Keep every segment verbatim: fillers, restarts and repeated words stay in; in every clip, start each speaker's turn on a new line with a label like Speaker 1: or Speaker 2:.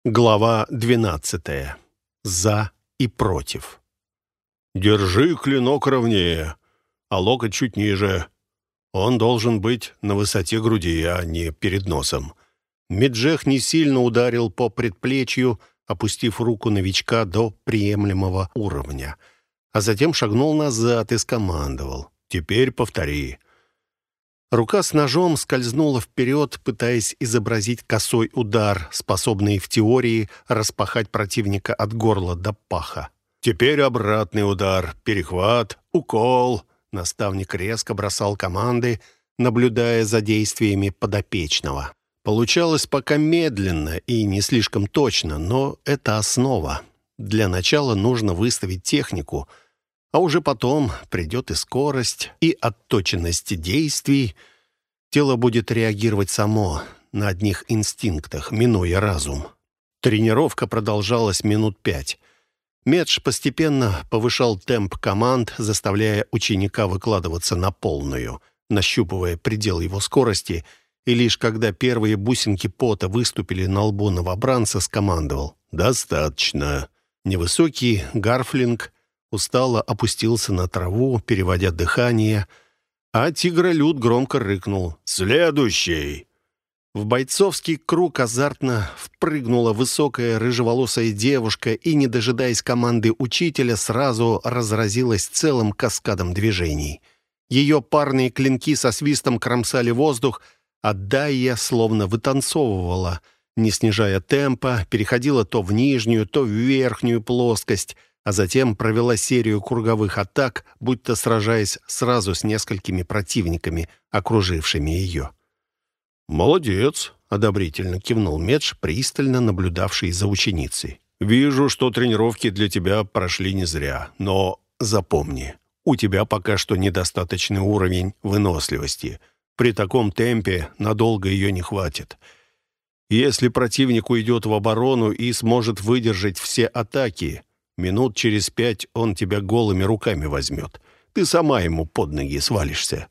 Speaker 1: Глава двенадцатая. За и против. «Держи клинок ровнее, а локоть чуть ниже. Он должен быть на высоте груди, а не перед носом». Меджех не сильно ударил по предплечью, опустив руку новичка до приемлемого уровня, а затем шагнул назад и скомандовал: «Теперь повтори». Рука с ножом скользнула вперед, пытаясь изобразить косой удар, способный в теории распахать противника от горла до паха. «Теперь обратный удар, перехват, укол». Наставник резко бросал команды, наблюдая за действиями подопечного. Получалось пока медленно и не слишком точно, но это основа. Для начала нужно выставить технику, а уже потом придет и скорость, и отточенность действий. Тело будет реагировать само, на одних инстинктах, минуя разум. Тренировка продолжалась минут пять. Медж постепенно повышал темп команд, заставляя ученика выкладываться на полную, нащупывая предел его скорости, и лишь когда первые бусинки пота выступили на лбу новобранца, скомандовал: «Достаточно». Невысокий гарфлинг устало опустился на траву, переводя дыхание, а тигролюд громко рыкнул: «Следующий!». В бойцовский круг азартно впрыгнула высокая рыжеволосая девушка и, не дожидаясь команды учителя, сразу разразилась целым каскадом движений. Ее парные клинки со свистом кромсали воздух, а Дайя словно вытанцовывала, не снижая темпа, переходила то в нижнюю, то в верхнюю плоскость, а затем провела серию круговых атак, будто сражаясь сразу с несколькими противниками, окружившими ее. «Молодец!» — одобрительно кивнул Медж, пристально наблюдавший за ученицей. «Вижу, что тренировки для тебя прошли не зря, но запомни, у тебя пока что недостаточный уровень выносливости. При таком темпе надолго ее не хватит. Если противник уйдет в оборону и сможет выдержать все атаки, минут через пять он тебя голыми руками возьмет. Ты сама ему под ноги свалишься».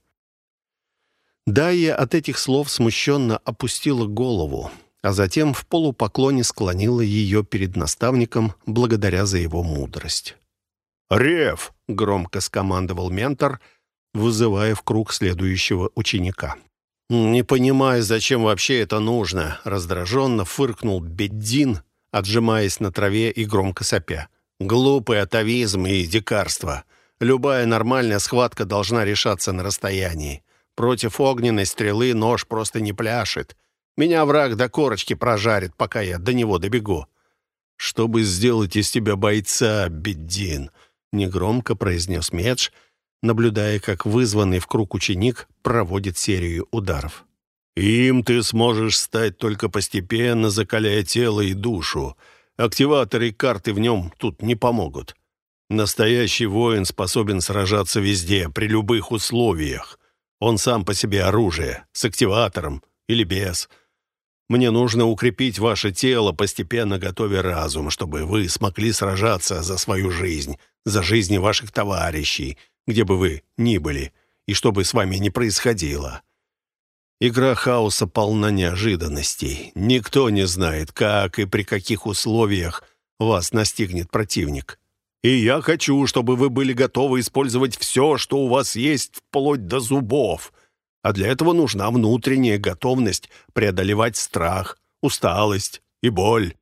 Speaker 1: Дайя от этих слов смущенно опустила голову, а затем в полупоклоне склонила ее перед наставником, благодаря за его мудрость. «Рев!» — громко скомандовал ментор, вызывая в круг следующего ученика. «Не понимаю, зачем вообще это нужно», — раздраженно фыркнул Беддин, отжимаясь на траве и громко сопя. «Глупый атовизм и дикарство. Любая нормальная схватка должна решаться на расстоянии. Против огненной стрелы нож просто не пляшет. Меня враг до корочки прожарит, пока я до него добегу». «Чтобы сделать из тебя бойца, Беддин», — негромко произнес Медж, наблюдая, как вызванный в круг ученик проводит серию ударов. «Им ты сможешь стать только постепенно, закаляя тело и душу. Активаторы и карты в нем тут не помогут. Настоящий воин способен сражаться везде, при любых условиях. Он сам по себе оружие, с активатором или без. Мне нужно укрепить ваше тело, постепенно готовя разум, чтобы вы смогли сражаться за свою жизнь, за жизни ваших товарищей, где бы вы ни были, и что бы с вами ни происходило. Игра хаоса полна неожиданностей. Никто не знает, как и при каких условиях вас настигнет противник. И я хочу, чтобы вы были готовы использовать все, что у вас есть, вплоть до зубов. А для этого нужна внутренняя готовность преодолевать страх, усталость и боль.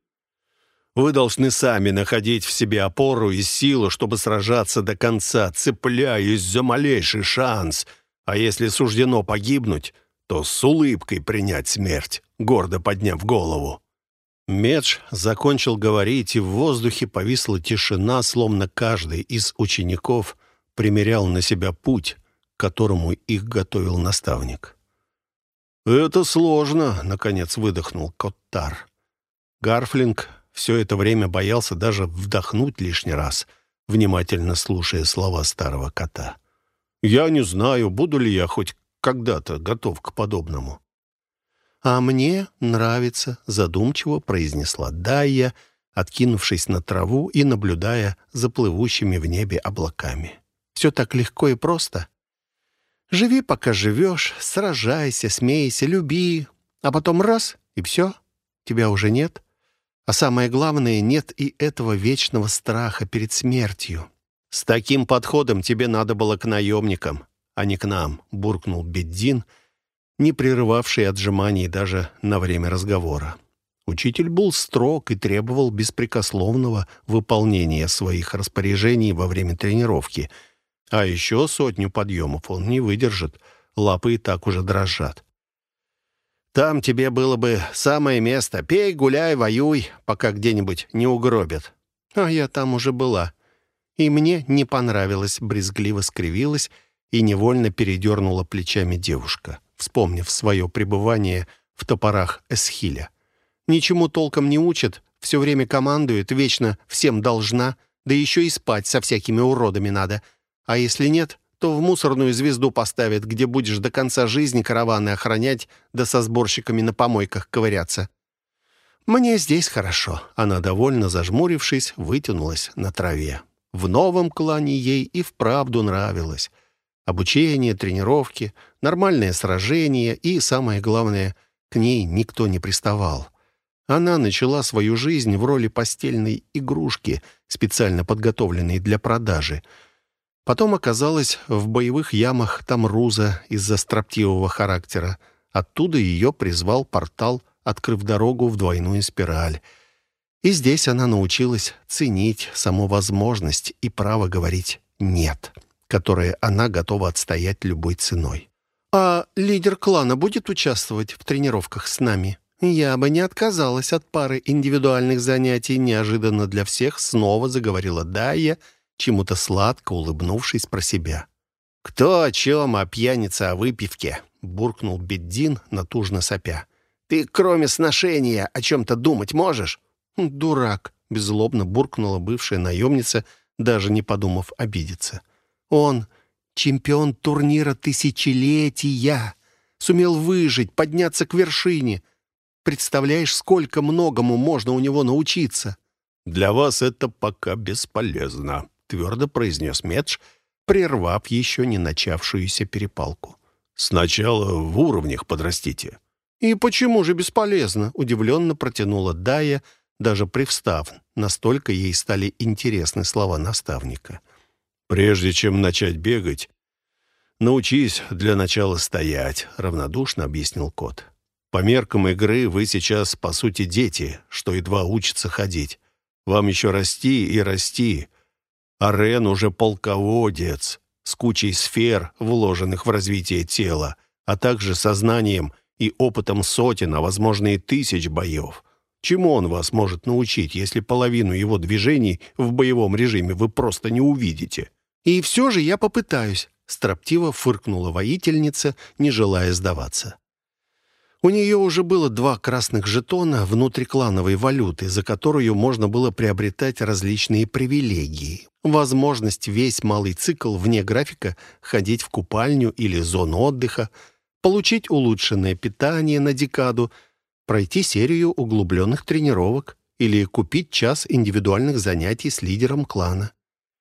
Speaker 1: Вы должны сами находить в себе опору и силу, чтобы сражаться до конца, цепляясь за малейший шанс. А если суждено погибнуть, то с улыбкой принять смерть, гордо подняв голову». Медж закончил говорить, и в воздухе повисла тишина, словно каждый из учеников примерял на себя путь, к которому их готовил наставник. «Это сложно», — наконец выдохнул Коттар. Гарфлинг все это время боялся даже вдохнуть лишний раз, внимательно слушая слова старого кота. «Я не знаю, буду ли я хоть когда-то готов к подобному». «А мне нравится», — задумчиво произнесла Дайя, откинувшись на траву и наблюдая за плывущими в небе облаками. «Все так легко и просто. Живи, пока живешь, сражайся, смейся, люби, а потом раз — и все, тебя уже нет.
Speaker 2: А самое главное, нет и этого вечного страха перед смертью.
Speaker 1: «С таким подходом тебе надо было к наемникам, а не к нам», — буркнул Беддин, не прерывавший отжиманий даже на время разговора. Учитель был строг и требовал беспрекословного выполнения своих распоряжений во время тренировки. А еще сотню подъемов он не выдержит, лапы и так уже дрожат. «Там тебе было бы самое место. Пей, гуляй, воюй, пока где-нибудь не угробят».
Speaker 2: «А я там уже была. И мне не понравилось», — брезгливо скривилась и невольно передернула плечами девушка, вспомнив свое пребывание в топорах Эсхиля. «Ничему толком не учат, все время командует, вечно всем должна, да еще и спать со всякими уродами надо. А если нет, то в мусорную звезду поставят, где будешь до конца жизни караваны охранять, да со сборщиками на помойках ковыряться. Мне здесь хорошо». Она, довольно зажмурившись, вытянулась на траве. В новом клане ей и вправду нравилось. Обучение, тренировки, нормальное сражение и, самое главное, к ней никто не приставал. Она начала свою жизнь в роли постельной игрушки, специально подготовленной для продажи. Потом оказалась в боевых ямах Тамруза из-за строптивого характера. Оттуда ее призвал портал, открыв дорогу в двойную спираль. И здесь она научилась ценить саму возможность и право говорить «нет», которое она готова отстоять любой ценой. «А лидер клана будет участвовать в тренировках с нами?» «Я бы не отказалась от пары индивидуальных занятий», неожиданно для всех снова заговорила Дайя, чему-то сладко улыбнувшись про себя.
Speaker 1: «Кто о чем, а пьяница о выпивке?» — буркнул Беддин, натужно сопя. «Ты, кроме сношения, о чем-то думать можешь?»
Speaker 2: «Дурак», — беззлобно буркнула бывшая наемница, даже не подумав обидеться. «Он чемпион турнира тысячелетия, сумел выжить, подняться к вершине. Представляешь, сколько многому можно у него научиться?»
Speaker 1: «Для вас это пока бесполезно», — твердо произнес Медж, прервав еще не начавшуюся перепалку. «Сначала в уровнях подрастите».
Speaker 2: «И почему же бесполезно?» — удивленно протянула Дайя, даже привстав, настолько ей стали интересны слова наставника.
Speaker 1: «Прежде чем начать бегать, научись для начала стоять», — равнодушно объяснил кот. «По меркам игры вы сейчас, по сути, дети, что едва учатся ходить. Вам еще расти и расти. А Рен уже полководец, с кучей сфер, вложенных в развитие тела, а также сознанием и опытом сотен, а возможно и тысяч боев. Чему он вас может научить, если половину его движений в боевом режиме вы просто не увидите?»
Speaker 2: «И все же я попытаюсь», — строптиво фыркнула воительница, не желая сдаваться. У нее уже было два красных жетона внутриклановой валюты, за которую можно было приобретать различные привилегии. Возможность весь малый цикл вне графика ходить в купальню или зону отдыха, получить улучшенное питание на декаду, пройти серию углубленных тренировок или купить час индивидуальных занятий с лидером клана.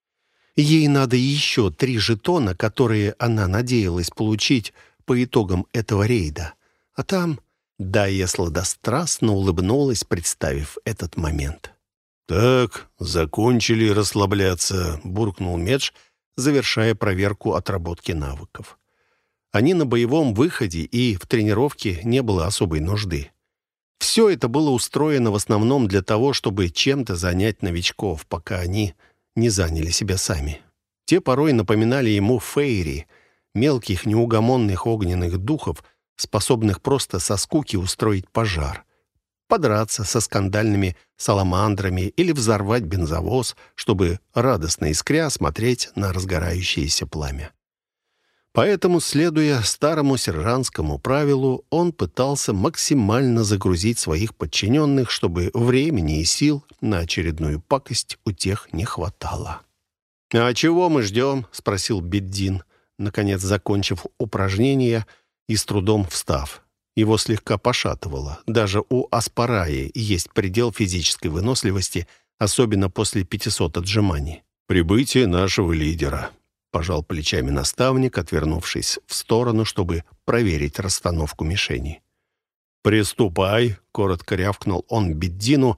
Speaker 2: Ей надо еще три жетона, которые она надеялась получить по итогам этого рейда. А там Дайя сладострастно улыбнулась, представив этот момент.
Speaker 1: «Так, закончили расслабляться», — буркнул Медж, завершая проверку отработки навыков.
Speaker 2: Они на боевом выходе, и в тренировке не было особой нужды. Все это было устроено в основном для того, чтобы чем-то занять новичков, пока они не заняли себя сами. Те порой напоминали ему фейри, мелких неугомонных огненных духов, способных просто со скуки устроить пожар, подраться со скандальными саламандрами или взорвать бензовоз, чтобы радостно искря смотреть на разгорающееся пламя. Поэтому, следуя старому сержантскому правилу, он пытался максимально загрузить своих подчиненных, чтобы времени и сил на очередную пакость у тех не хватало. «А чего мы ждем?» — спросил Беддин, наконец закончив упражнение и с трудом встав. Его слегка пошатывало. Даже у Аспараи есть предел физической выносливости, особенно после пятисот отжиманий.
Speaker 1: «Прибытие нашего лидера»,
Speaker 2: — пожал плечами наставник, отвернувшись в сторону, чтобы проверить расстановку мишени.
Speaker 1: «Приступай», — коротко рявкнул он Беддину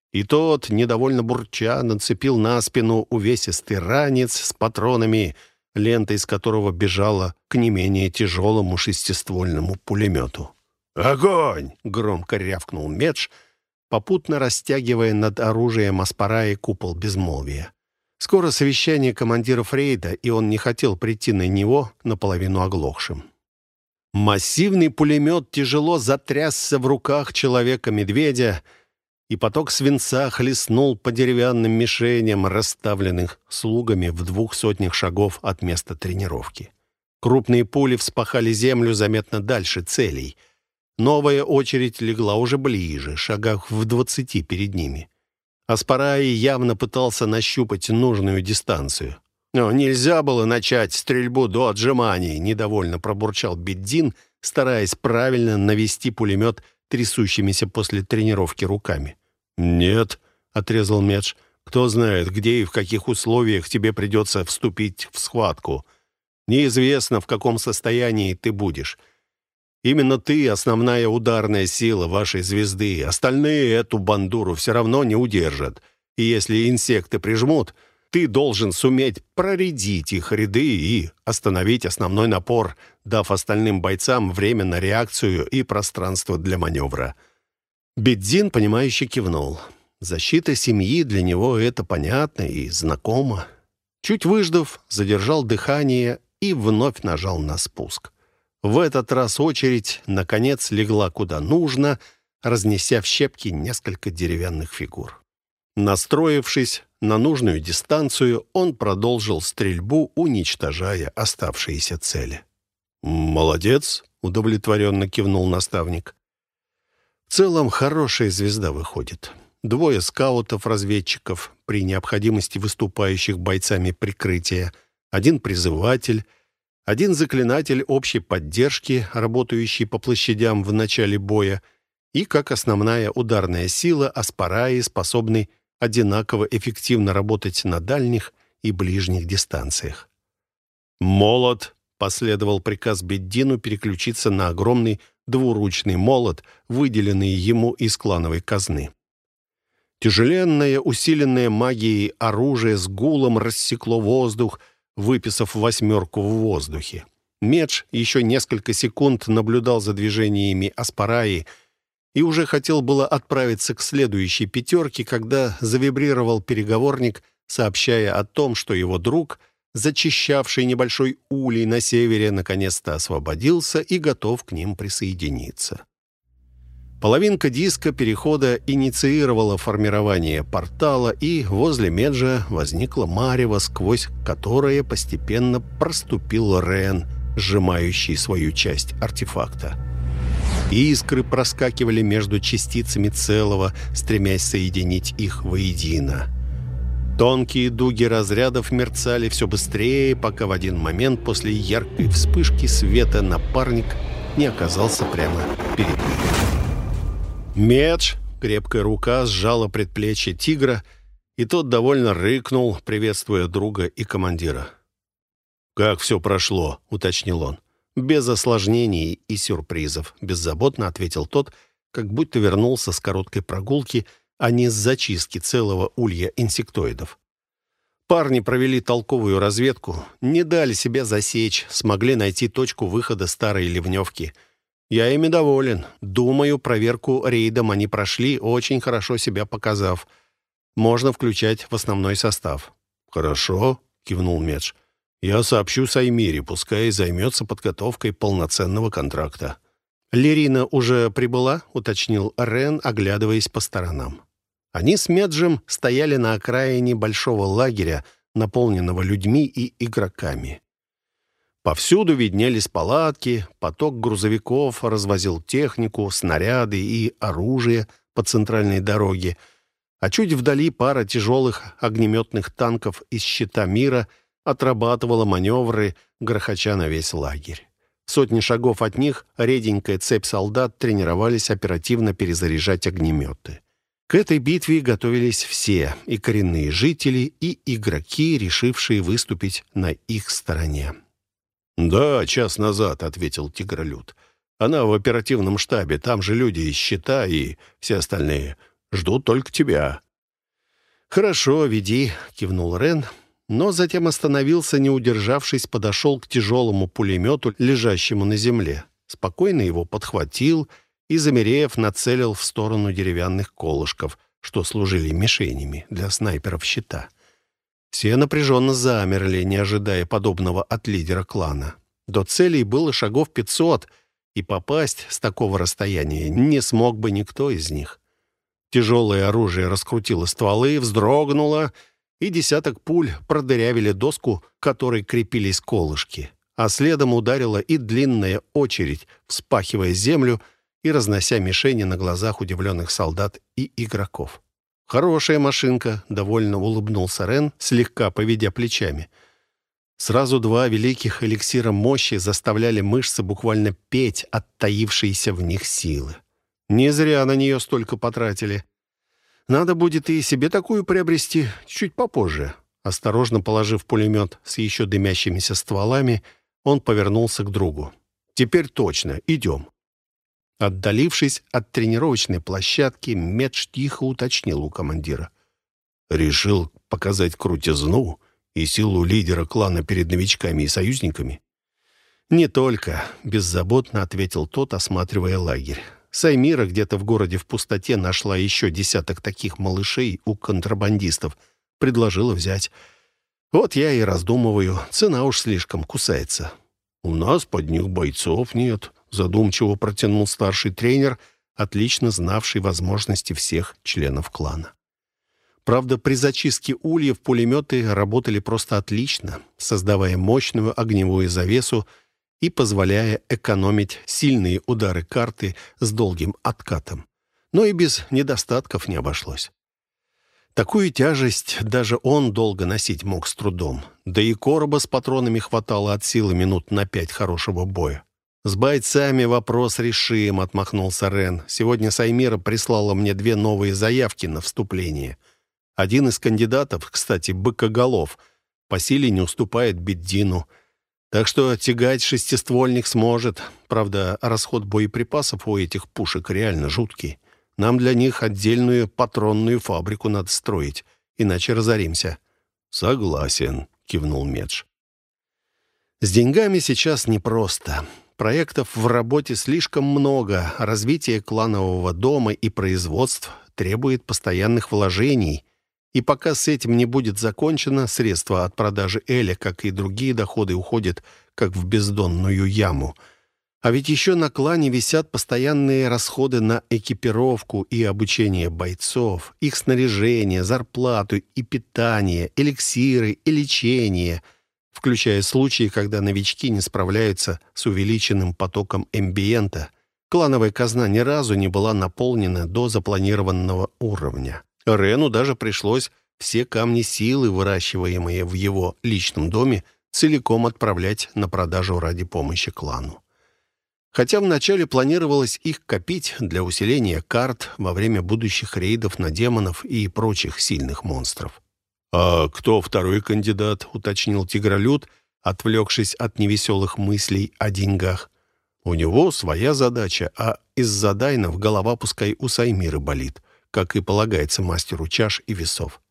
Speaker 2: И тот, недовольно бурча, нацепил на спину увесистый ранец с патронами, лента из которого бежала к не менее тяжелому шестиствольному пулемету. «Огонь!» — громко рявкнул Медж, попутно растягивая над оружием Аспараи купол безмолвия. Скоро совещание командиров рейда, и он не хотел прийти на него наполовину оглохшим. Массивный пулемет тяжело затрясся в руках человека-медведя, и поток свинца хлестнул по деревянным мишеням, расставленных слугами в двух сотнях шагов от места тренировки. Крупные пули вспахали землю заметно дальше целей. Новая очередь легла уже ближе, шагах в двадцати перед ними. Аспараи явно пытался нащупать нужную дистанцию. «Но нельзя было начать стрельбу до отжиманий», — недовольно пробурчал Беддин, стараясь правильно навести пулемет трясущимися после тренировки руками. «Нет», — отрезал Медж, — «кто знает, где и в каких условиях тебе придется вступить в схватку. Неизвестно, в каком состоянии ты будешь. Именно ты — основная ударная сила вашей звезды. Остальные эту бандуру все равно не удержат. И если инсекты прижмут, ты должен суметь проредить их ряды и остановить основной напор, дав остальным бойцам время на реакцию и пространство для маневра». Беддин, понимающе кивнул. Защита семьи для него — это понятно и знакомо. Чуть выждав, задержал дыхание и вновь нажал на спуск. В этот раз очередь, наконец, легла куда нужно, разнеся в щепки несколько деревянных фигур. Настроившись на нужную дистанцию, он продолжил стрельбу, уничтожая оставшиеся цели. «Молодец!» — удовлетворенно кивнул наставник. «В целом, хорошая звезда выходит. Двое скаутов-разведчиков, при необходимости выступающих бойцами прикрытия, один призыватель, один заклинатель общей поддержки, работающий по площадям в начале боя, и, как основная ударная сила, Аспараи, способный одинаково эффективно работать на дальних и ближних дистанциях. «Молот!» — последовал приказ Беддину переключиться на огромный двуручный молот, выделенный ему из клановой казны. Тяжеленное, усиленное магией оружие с гулом рассекло воздух, выписав восьмерку в воздухе. Медж еще несколько секунд наблюдал за движениями Аспараи и уже хотел было отправиться к следующей пятерке, когда завибрировал переговорник, сообщая о том, что его друг, зачищавший небольшой улей на севере, наконец-то освободился и готов к ним присоединиться. Половинка диска перехода инициировала формирование портала, и возле Меджа возникла марево, сквозь которое постепенно проступил Рен, сжимающий свою часть артефакта. Искры проскакивали между частицами целого, стремясь соединить их воедино. Тонкие дуги разрядов мерцали все быстрее, пока в один момент после яркой вспышки света напарник не оказался прямо перед ним. Медж, крепкая рука, сжала предплечье тигра, и тот довольно рыкнул, приветствуя друга и командира. «Как все прошло?» — уточнил он. «Без осложнений и сюрпризов», — беззаботно ответил тот, как будто вернулся с короткой прогулки, а не с зачистки целого улья инсектоидов. Парни провели толковую разведку, не дали себя засечь, смогли найти точку выхода старой ливневки. Я ими доволен. Думаю, проверку рейдом они прошли, очень хорошо себя показав. Можно включать в основной состав». «Хорошо», — кивнул Медж. «Я сообщу Саймире, пускай займется подготовкой полноценного контракта». «Лерина уже прибыла?» — уточнил Рен, оглядываясь по сторонам. Они с Меджем стояли на окраине большого лагеря, наполненного людьми и игроками. Повсюду виднелись палатки, поток грузовиков развозил технику, снаряды и оружие по центральной дороге, а чуть вдали пара тяжелых огнеметных танков из щита мира отрабатывала маневры, грохоча на весь лагерь. В сотни шагов от них реденькая цепь солдат тренировались оперативно перезаряжать огнеметы. К этой битве готовились все, и коренные жители, и игроки, решившие выступить на их стороне. «Да, час назад», — ответил Тигролюд. «Она в оперативном штабе, там же люди из щита и все остальные.
Speaker 1: Ждут только тебя».
Speaker 2: «Хорошо, веди», — кивнул Рен, но затем остановился, не удержавшись, подошел к тяжелому пулемету, лежащему на земле. Спокойно его подхватил и, замерев, нацелил в сторону деревянных колышков, что служили мишенями для снайперов щита. Все напряженно замерли, не ожидая подобного от лидера клана. До целей было шагов пятьсот, и попасть с такого расстояния не смог бы никто из них. Тяжелое оружие раскрутило стволы, вздрогнуло, и десяток пуль продырявили доску, к которой крепились колышки. А следом ударила и длинная очередь, вспахивая землю и разнося мишени на глазах удивленных солдат и игроков. «Хорошая машинка», — довольно улыбнулся Рен, слегка поведя плечами. Сразу два великих эликсира мощи заставляли мышцы буквально петь от таившейся в них силы. Не зря на нее столько потратили. Надо будет и себе такую приобрести чуть попозже. Осторожно положив пулемет с еще дымящимися стволами, он повернулся к другу. «Теперь точно, идем». Отдалившись от тренировочной площадки, Медж тихо уточнил у командира.
Speaker 1: «Решил показать крутизну и силу лидера клана перед новичками и союзниками?»
Speaker 2: «Не только», — беззаботно ответил тот, осматривая лагерь. Саймира где-то в городе в пустоте нашла еще десяток таких малышей у контрабандистов. Предложила взять. Вот я и раздумываю. Цена уж слишком кусается.
Speaker 1: «У нас под них бойцов нет», — задумчиво протянул старший тренер, отлично знавший возможности всех членов клана.
Speaker 2: Правда, при зачистке ульев пулеметы работали просто отлично, создавая мощную огневую завесу и позволяя экономить сильные удары карты с долгим откатом. Но и без недостатков не обошлось. Такую тяжесть даже он долго носить мог с трудом. Да и короба с патронами хватало от силы минут на пять хорошего боя. «С бойцами вопрос решим», — отмахнулся Рен. «Сегодня Саймира прислала мне две новые заявки на вступление. Один из кандидатов, кстати, Быкоголов, по силе не уступает Беддину. Так что тягать шестиствольник сможет. Правда, расход боеприпасов у этих пушек реально жуткий. Нам для них отдельную патронную фабрику надо строить, иначе разоримся».
Speaker 1: «Согласен», — кивнул Медж.
Speaker 2: «С деньгами сейчас непросто. Проектов в работе слишком много. Развитие кланового дома и производств требует постоянных вложений. И пока с этим не будет закончено, средства от продажи Эля, как и другие доходы, уходят как в бездонную яму. А ведь еще на клане висят постоянные расходы на экипировку и обучение бойцов, их снаряжение, зарплату и питание, эликсиры и лечение, включая случаи, когда новички не справляются с увеличенным потоком эмбиента. Клановая казна ни разу не была наполнена до запланированного уровня. Рену даже пришлось все камни силы, выращиваемые в его личном доме, целиком отправлять на продажу ради помощи клану. Хотя вначале планировалось их копить для усиления карт во время будущих рейдов на демонов и прочих сильных монстров.
Speaker 1: «А кто второй кандидат?»
Speaker 2: — уточнил Тигролюд, отвлекшись от невеселых мыслей о деньгах. «У него своя задача, а из-за дайнов голова пускай у Саймиры болит, как и полагается мастеру чаш и весов».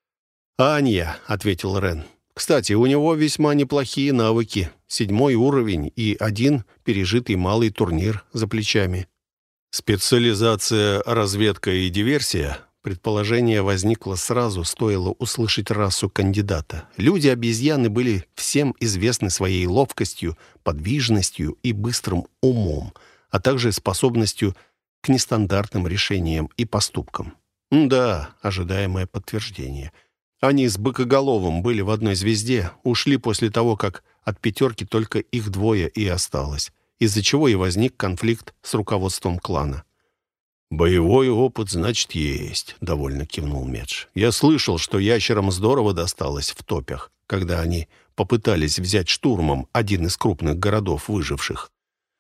Speaker 2: «Анья», — ответил Рен. «Кстати, у него весьма неплохие навыки. Седьмой уровень и один пережитый малый турнир за плечами».
Speaker 1: «Специализация разведка и диверсия?»
Speaker 2: Предположение возникло сразу, стоило услышать расу кандидата. Люди-обезьяны были всем известны своей ловкостью, подвижностью и быстрым умом, а также способностью к нестандартным решениям и поступкам. Да, ожидаемое подтверждение. Они с Быкоголовым были в одной звезде, ушли после того, как от пятерки только их двое и осталось, из-за чего и возник конфликт с руководством клана.
Speaker 1: «Боевой опыт, значит, есть», — довольно кивнул Медж.
Speaker 2: «Я слышал, что ящерам здорово досталось в топях, когда они попытались взять штурмом один из крупных городов выживших».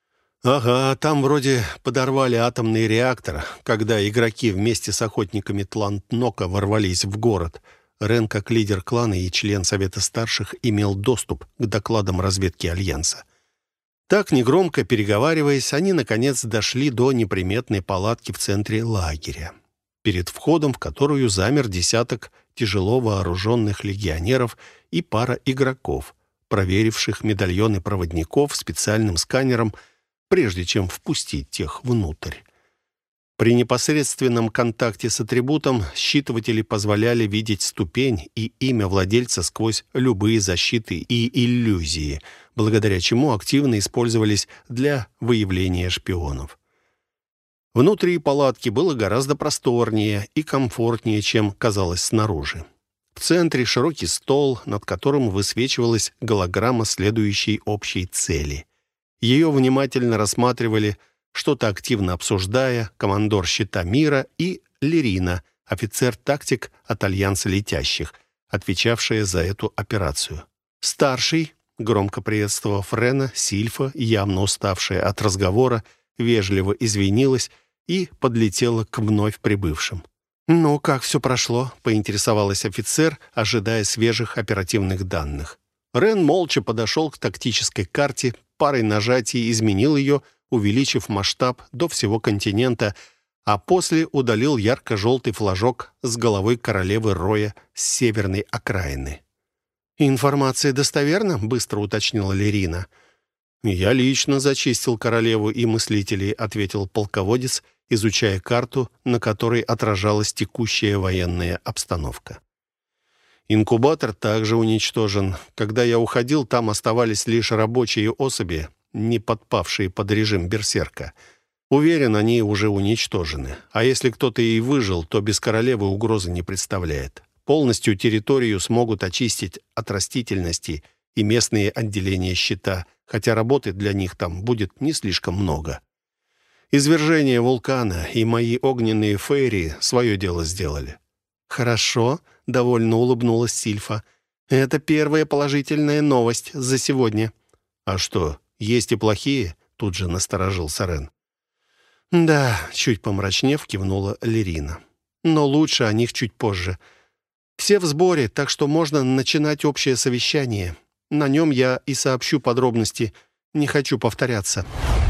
Speaker 2: «Ага, там вроде подорвали атомный реактор, когда игроки вместе с охотниками Тлантнока ворвались в город. Рен, как лидер клана и член Совета Старших, имел доступ к докладам разведки Альянса. Так, негромко переговариваясь, они, наконец, дошли до неприметной палатки в центре лагеря. перед входом в которую замер десяток тяжело вооруженных легионеров и пара игроков, проверивших медальоны проводников специальным сканером, прежде чем впустить тех внутрь. При непосредственном контакте с атрибутом считыватели позволяли видеть ступень и имя владельца сквозь любые защиты и иллюзии, благодаря чему активно использовались для выявления шпионов. Внутри палатки было гораздо просторнее и комфортнее, чем казалось снаружи. В центре широкий стол, над которым высвечивалась голограмма следующей общей цели. Ее внимательно рассматривали, что-то активно обсуждая, командор щита мира и Лерина, офицер-тактик от Альянса летящих, отвечавшая за эту операцию. Старший, громко приветствовав Рена, Сильфа, явно уставшая от разговора, вежливо извинилась и подлетела к вновь прибывшим. «Ну, как все прошло?» — поинтересовалась офицер, ожидая свежих оперативных данных. Рен молча подошел к тактической карте, парой нажатий изменил ее, увеличив масштаб до всего континента, а после удалил ярко-желтый флажок с головой королевы Роя с северной окраины. «Информация достоверна?» — быстро уточнила Лерина. «Я лично зачистил королеву и мыслителей», — ответил полководец, изучая карту, на которой отражалась текущая военная обстановка. «Инкубатор также уничтожен. Когда я уходил, там оставались лишь рабочие особи, не подпавшие под режим берсерка. Уверен, они уже уничтожены. А если кто-то и выжил, то без королевы угрозы не представляет. Полностью территорию смогут очистить от растительности и местные отделения щита, хотя работы для них там будет не слишком много. Извержение вулкана и мои огненные фейри свое дело сделали». «Хорошо», — довольно улыбнулась Сильфа. «Это первая положительная новость за сегодня». «А что, есть и плохие?» — тут же насторожился Рен. «Да», — чуть помрачнев, кивнула Лерина. «Но лучше о них чуть позже. Все в сборе, так что можно начинать общее совещание. На нем я и сообщу подробности. Не хочу повторяться».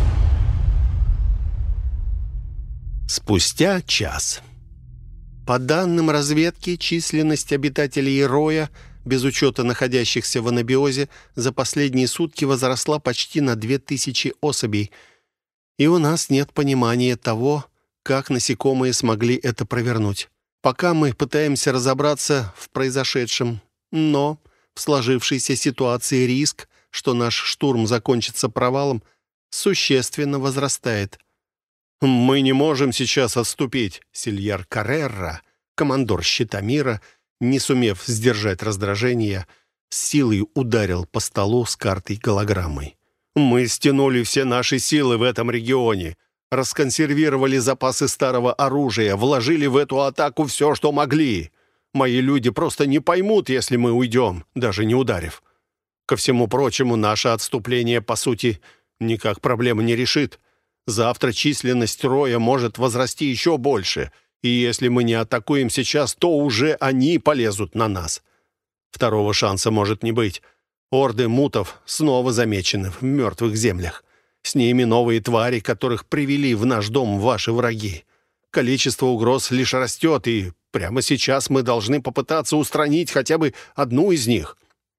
Speaker 2: Спустя час. По данным разведки, численность обитателей Роя, без учета находящихся в анабиозе, за последние сутки возросла почти на две тысячи особей. И у нас нет понимания того, как насекомые смогли это провернуть. Пока мы пытаемся разобраться в произошедшем, но в сложившейся ситуации риск, что наш штурм закончится провалом, существенно возрастает. «Мы не можем сейчас отступить», — Сильяр Каррера, командор щита мира, не сумев сдержать раздражение, с силой ударил по столу с картой-голограммой. «Мы стянули все наши силы в этом регионе, расконсервировали запасы старого оружия, вложили в эту атаку все, что могли. Мои люди просто не поймут, если мы уйдем, даже не ударив. Ко всему прочему, наше отступление, по сути, никак проблему не решит. Завтра численность Роя может возрасти еще больше, и если мы не атакуем сейчас, то уже они полезут на нас. Второго шанса может не быть. Орды мутов снова замечены в мертвых землях. С ними новые твари, которых привели в наш дом ваши враги. Количество угроз лишь растет, и прямо сейчас мы должны попытаться устранить хотя бы одну из них».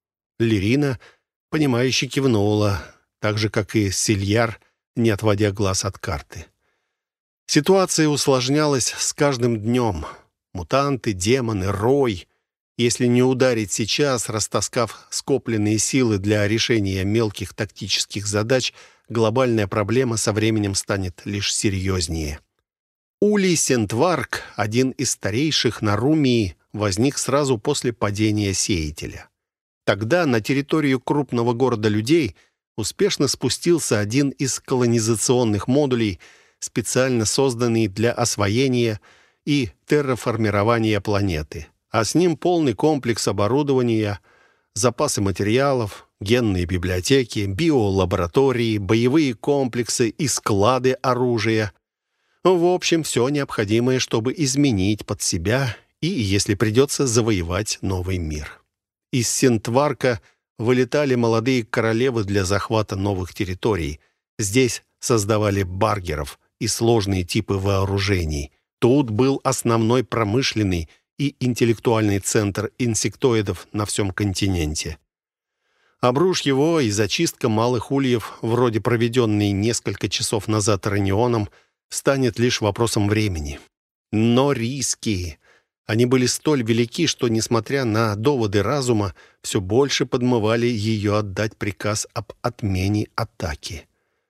Speaker 2: Лерина, понимающе кивнула, так же, как и Сильяр, не отводя глаз от карты. Ситуация усложнялась с каждым днем. Мутанты, демоны, Рой. Если не ударить сейчас, растаскав скопленные силы для решения мелких тактических задач, глобальная проблема со временем станет лишь серьезнее. Улей Сентварк, один из старейших на Румии, возник сразу после падения сеятеля. Тогда на территорию крупного города людей успешно спустился один из колонизационных модулей, специально созданный для освоения и терраформирования планеты, а с ним полный комплекс оборудования, запасы материалов, генные библиотеки, биолаборатории, боевые комплексы и склады оружия. В общем, все необходимое, чтобы изменить под себя и, если придется, завоевать новый мир. Из Сентварка вылетали молодые королевы для захвата новых территорий. Здесь создавали баргеров и сложные типы вооружений, Тут был основной промышленный и интеллектуальный центр инсектоидов на всем континенте. Обрушь его, и зачистка малых ульев, вроде проведенной несколько часов назад Ранионом, станет лишь вопросом времени. Но риски... Они были столь велики, что, несмотря на доводы разума, все больше подмывали ее отдать приказ об отмене атаки.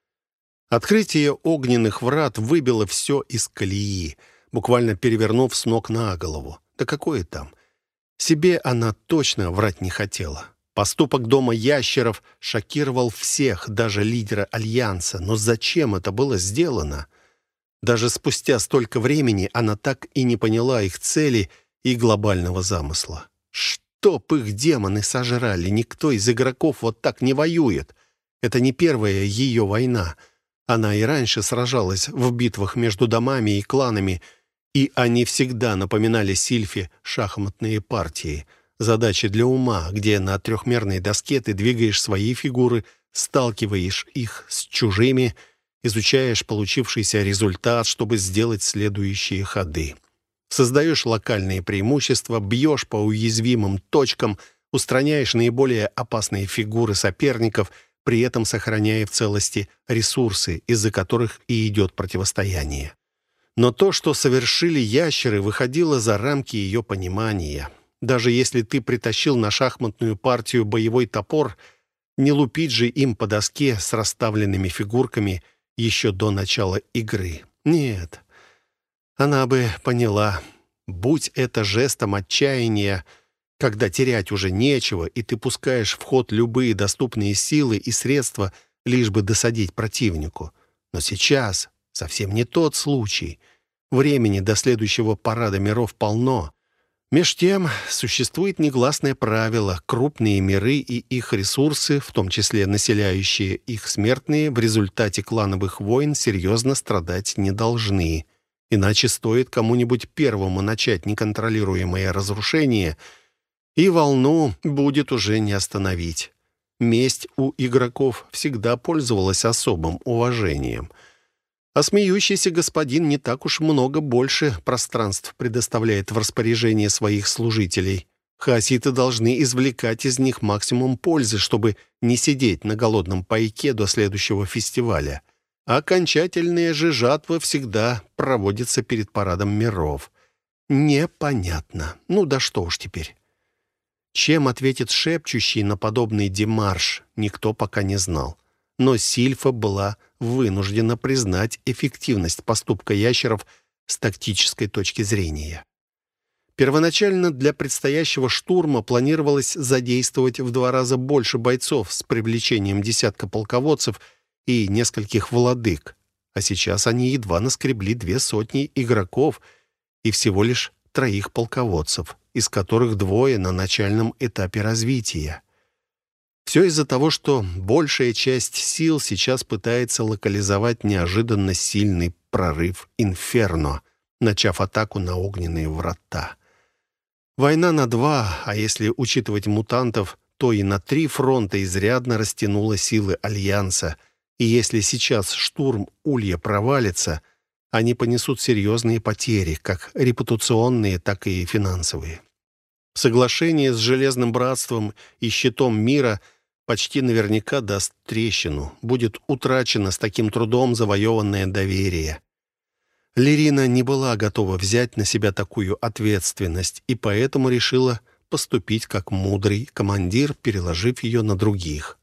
Speaker 2: Открытие огненных врат выбило все из колеи, буквально перевернув с ног на голову. Да какое там? Себе она точно врать не хотела. Поступок дома ящеров шокировал всех, даже лидера Альянса. Но зачем это было сделано? Даже спустя столько времени она так и не поняла их цели и глобального замысла. Чтоб их демоны сожрали, никто из игроков вот так не воюет. Это не первая ее война. Она и раньше сражалась в битвах между домами и кланами, и они всегда напоминали Сильфе шахматные партии. Задачи для ума, где на трехмерной доске ты двигаешь свои фигуры, сталкиваешь их с чужими, изучаешь получившийся результат, чтобы сделать следующие ходы. Создаешь локальные преимущества, бьешь по уязвимым точкам, устраняешь наиболее опасные фигуры соперников, при этом сохраняя в целости ресурсы, из-за которых и идет противостояние. Но то, что совершили ящеры, выходило за рамки ее понимания. Даже если ты притащил на шахматную партию боевой топор, не лупить же им по доске с расставленными фигурками еще до начала игры. Нет, она бы поняла. Будь это жестом отчаяния, когда терять уже нечего, и ты пускаешь в ход любые доступные силы и средства, лишь бы досадить противнику. Но сейчас совсем не тот случай. Времени до следующего парада миров полно. Меж тем, существует негласное правило: крупные миры и их ресурсы, в том числе населяющие их смертные, в результате клановых войн серьезно страдать не должны. Иначе стоит кому-нибудь первому начать неконтролируемое разрушение, и волну будет уже не остановить. Месть у игроков всегда пользовалась особым уважением. А смеющийся господин не так уж много больше пространств предоставляет в распоряжение своих служителей. Хаоситы должны извлекать из них максимум пользы, чтобы не сидеть на голодном пайке до следующего фестиваля. Окончательная же жатва всегда проводится перед парадом миров. Непонятно. Ну да что уж теперь. Чем ответит шепчущий на подобный демарш, никто пока не знал. Но Сильфа была вынуждена признать эффективность поступка ящеров с тактической точки зрения. Первоначально для предстоящего штурма планировалось задействовать в два раза больше бойцов с привлечением десятка полководцев и нескольких владык, а сейчас они едва наскребли две сотни игроков и всего лишь троих полководцев, из которых двое на начальном этапе развития. Все из-за того, что большая часть сил сейчас пытается локализовать неожиданно сильный прорыв Инферно, начав атаку на огненные врата. Война на два, а если учитывать мутантов, то и на три фронта изрядно растянула силы Альянса, и если сейчас штурм Улья провалится, они понесут серьезные потери, как репутационные, так и финансовые. Соглашение с Железным Братством и Щитом Мира почти наверняка даст трещину. Будет утрачено с таким трудом завоеванное доверие. Лерина не была готова взять на себя такую ответственность и поэтому решила поступить как мудрый командир, переложив ее на других.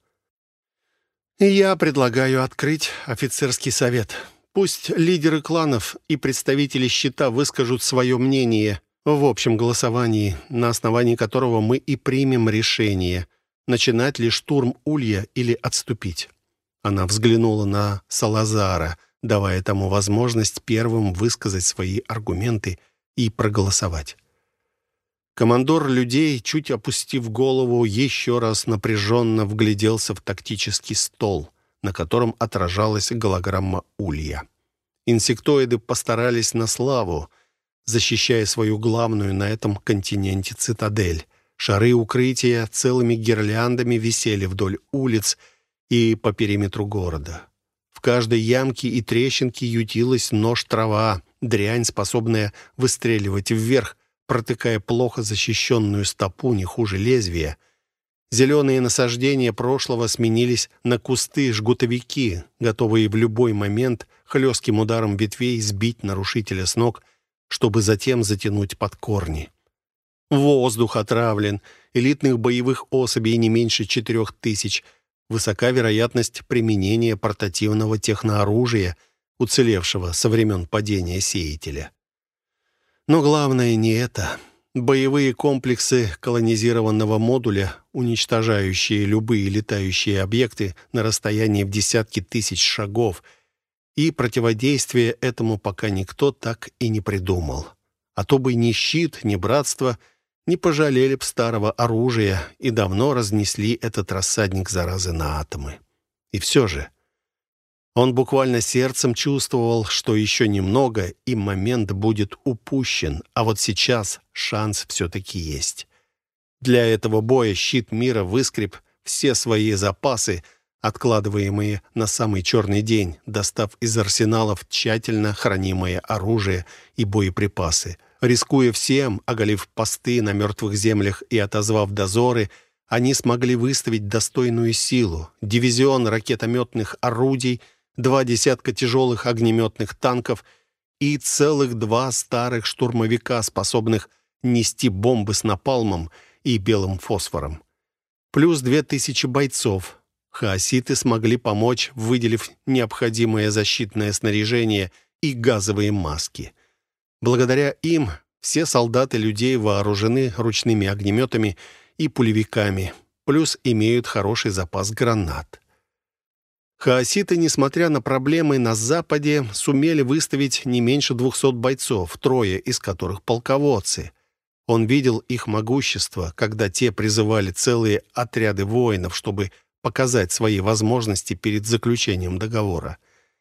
Speaker 2: «Я предлагаю открыть офицерский совет. Пусть лидеры кланов и представители Щита выскажут свое мнение в общем голосовании, на основании которого мы и примем решение, начинать ли штурм Улья или отступить». Она взглянула на Салазара, давая тому возможность первым высказать свои аргументы и проголосовать. Командор людей, чуть опустив голову, еще раз напряженно вгляделся в тактический стол, на котором отражалась голограмма Улья. Инсектоиды постарались на славу, защищая свою главную на этом континенте цитадель. Шары укрытия целыми гирляндами висели вдоль улиц и по периметру города. В каждой ямке и трещинке ютилась нож-трава, дрянь, способная выстреливать вверх, протыкая плохо защищенную стопу не хуже лезвия. Зеленые насаждения прошлого сменились на кусты-жгутовики, готовые в любой момент хлестким ударом ветвей сбить нарушителя с ног, чтобы затем затянуть под корни. Воздух отравлен, элитных боевых особей не меньше четырех тысяч, высока вероятность применения портативного технооружия, уцелевшего со времен падения сеятеля. Но главное не это. Боевые комплексы колонизированного модуля, уничтожающие любые летающие объекты на расстоянии в десятки тысяч шагов, и противодействие этому пока никто так и не придумал. А то бы ни щит, ни братство не пожалели б старого оружия и давно разнесли этот рассадник заразы на атомы. И все же он буквально сердцем чувствовал, что еще немного, и момент будет упущен, а вот сейчас шанс все-таки есть. Для этого боя щит мира выскреб все свои запасы, откладываемые на самый черный день, достав из арсеналов тщательно хранимое оружие и боеприпасы. Рискуя всем, оголив посты на мертвых землях и отозвав дозоры, они смогли выставить достойную силу: дивизион ракетометных орудий, два десятка тяжелых огнеметных танков и целых два старых штурмовика, способных нести бомбы с напалмом и белым фосфором. Плюс две тысячи бойцов. Хаоситы смогли помочь, выделив необходимое защитное снаряжение и газовые маски. Благодаря им все солдаты людей вооружены ручными огнеметами и пулевиками, плюс имеют хороший запас гранат. Хаоситы, несмотря на проблемы на Западе, сумели выставить не меньше двухсот бойцов, трое из которых полководцы. Он видел их могущество, когда те призывали целые отряды воинов, чтобы показать свои возможности перед заключением договора.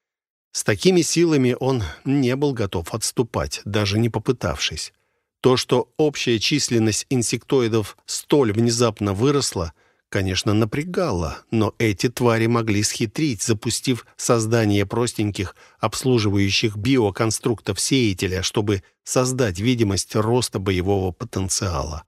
Speaker 2: С такими силами он не был готов отступать, даже не попытавшись. То, что общая численность инсектоидов столь внезапно выросла, конечно, напрягало, но эти твари могли схитрить, запустив создание простеньких обслуживающих биоконструктов сеятеля, чтобы создать видимость роста боевого потенциала.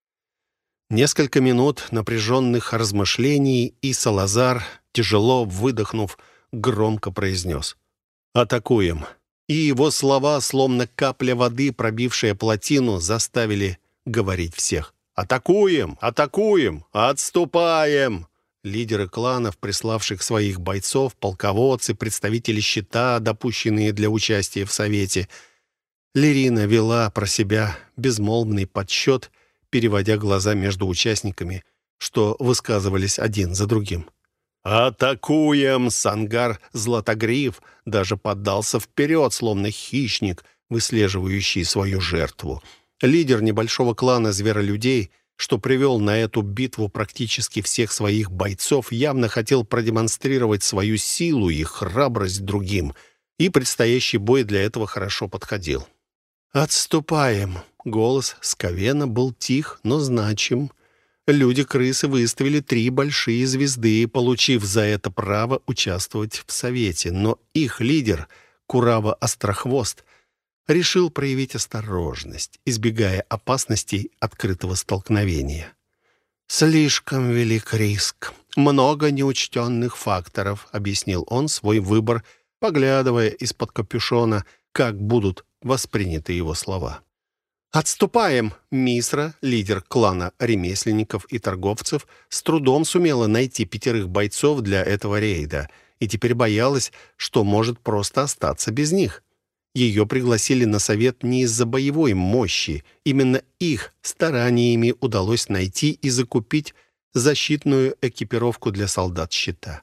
Speaker 2: Несколько минут напряженных размышлений, и Салазар, тяжело выдохнув, громко произнес: «Атакуем!» И его слова, словно капля воды, пробившая плотину, заставили говорить всех. «Атакуем! Атакуем! Отступаем!» Лидеры кланов, приславших своих бойцов, полководцы, представители щита, допущенные для участия в совете. Лерина вела про себя безмолвный подсчет, переводя глаза между участниками, что высказывались один за другим. «Атакуем!» Сангар Златогриф даже поддался вперед, словно хищник, выслеживающий свою жертву. Лидер небольшого клана зверолюдей, что привел на эту битву практически всех своих бойцов, явно хотел продемонстрировать свою силу и храбрость другим, и предстоящий бой для этого хорошо подходил. «Отступаем!» Голос Скавена был тих, но значим. Люди-крысы выставили три большие звезды, получив за это право участвовать в совете, но их лидер, Курава Острохвост, решил проявить осторожность, избегая опасностей открытого столкновения. «Слишком велик риск. Много неучтенных факторов», — объяснил он свой выбор, поглядывая из-под капюшона, как будут восприняты его слова. «Отступаем!» Мисра, лидер клана ремесленников и торговцев, с трудом сумела найти пятерых бойцов для этого рейда и теперь боялась, что может просто остаться без них. Ее пригласили на совет не из-за боевой мощи. Именно их стараниями удалось найти и закупить защитную экипировку для солдат щита.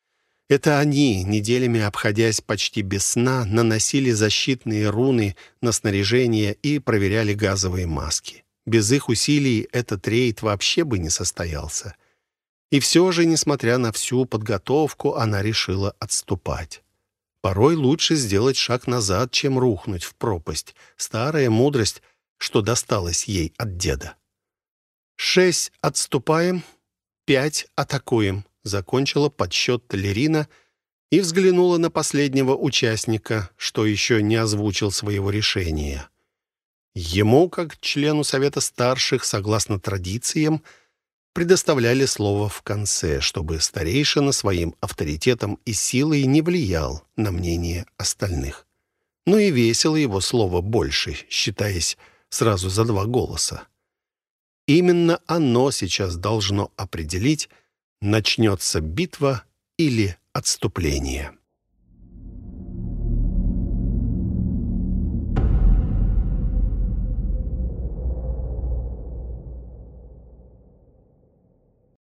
Speaker 2: Это они, неделями обходясь почти без сна, наносили защитные руны на снаряжение и проверяли газовые маски. Без их усилий этот рейд вообще бы не состоялся. И все же, несмотря на всю подготовку, она решила отступать. Порой лучше сделать шаг назад, чем рухнуть в пропасть. Старая мудрость, что досталась ей от деда. «Шесть отступаем, пять атакуем», — закончила подсчет Лерина и взглянула на последнего участника, что еще не озвучил своего решения. Ему, как члену Совета Старших, согласно традициям, предоставляли слово в конце, чтобы старейшина своим авторитетом и силой не влиял на мнение остальных. Ну и весило его слово больше, считаясь сразу за два голоса. Именно оно сейчас должно определить, начнется битва или отступление.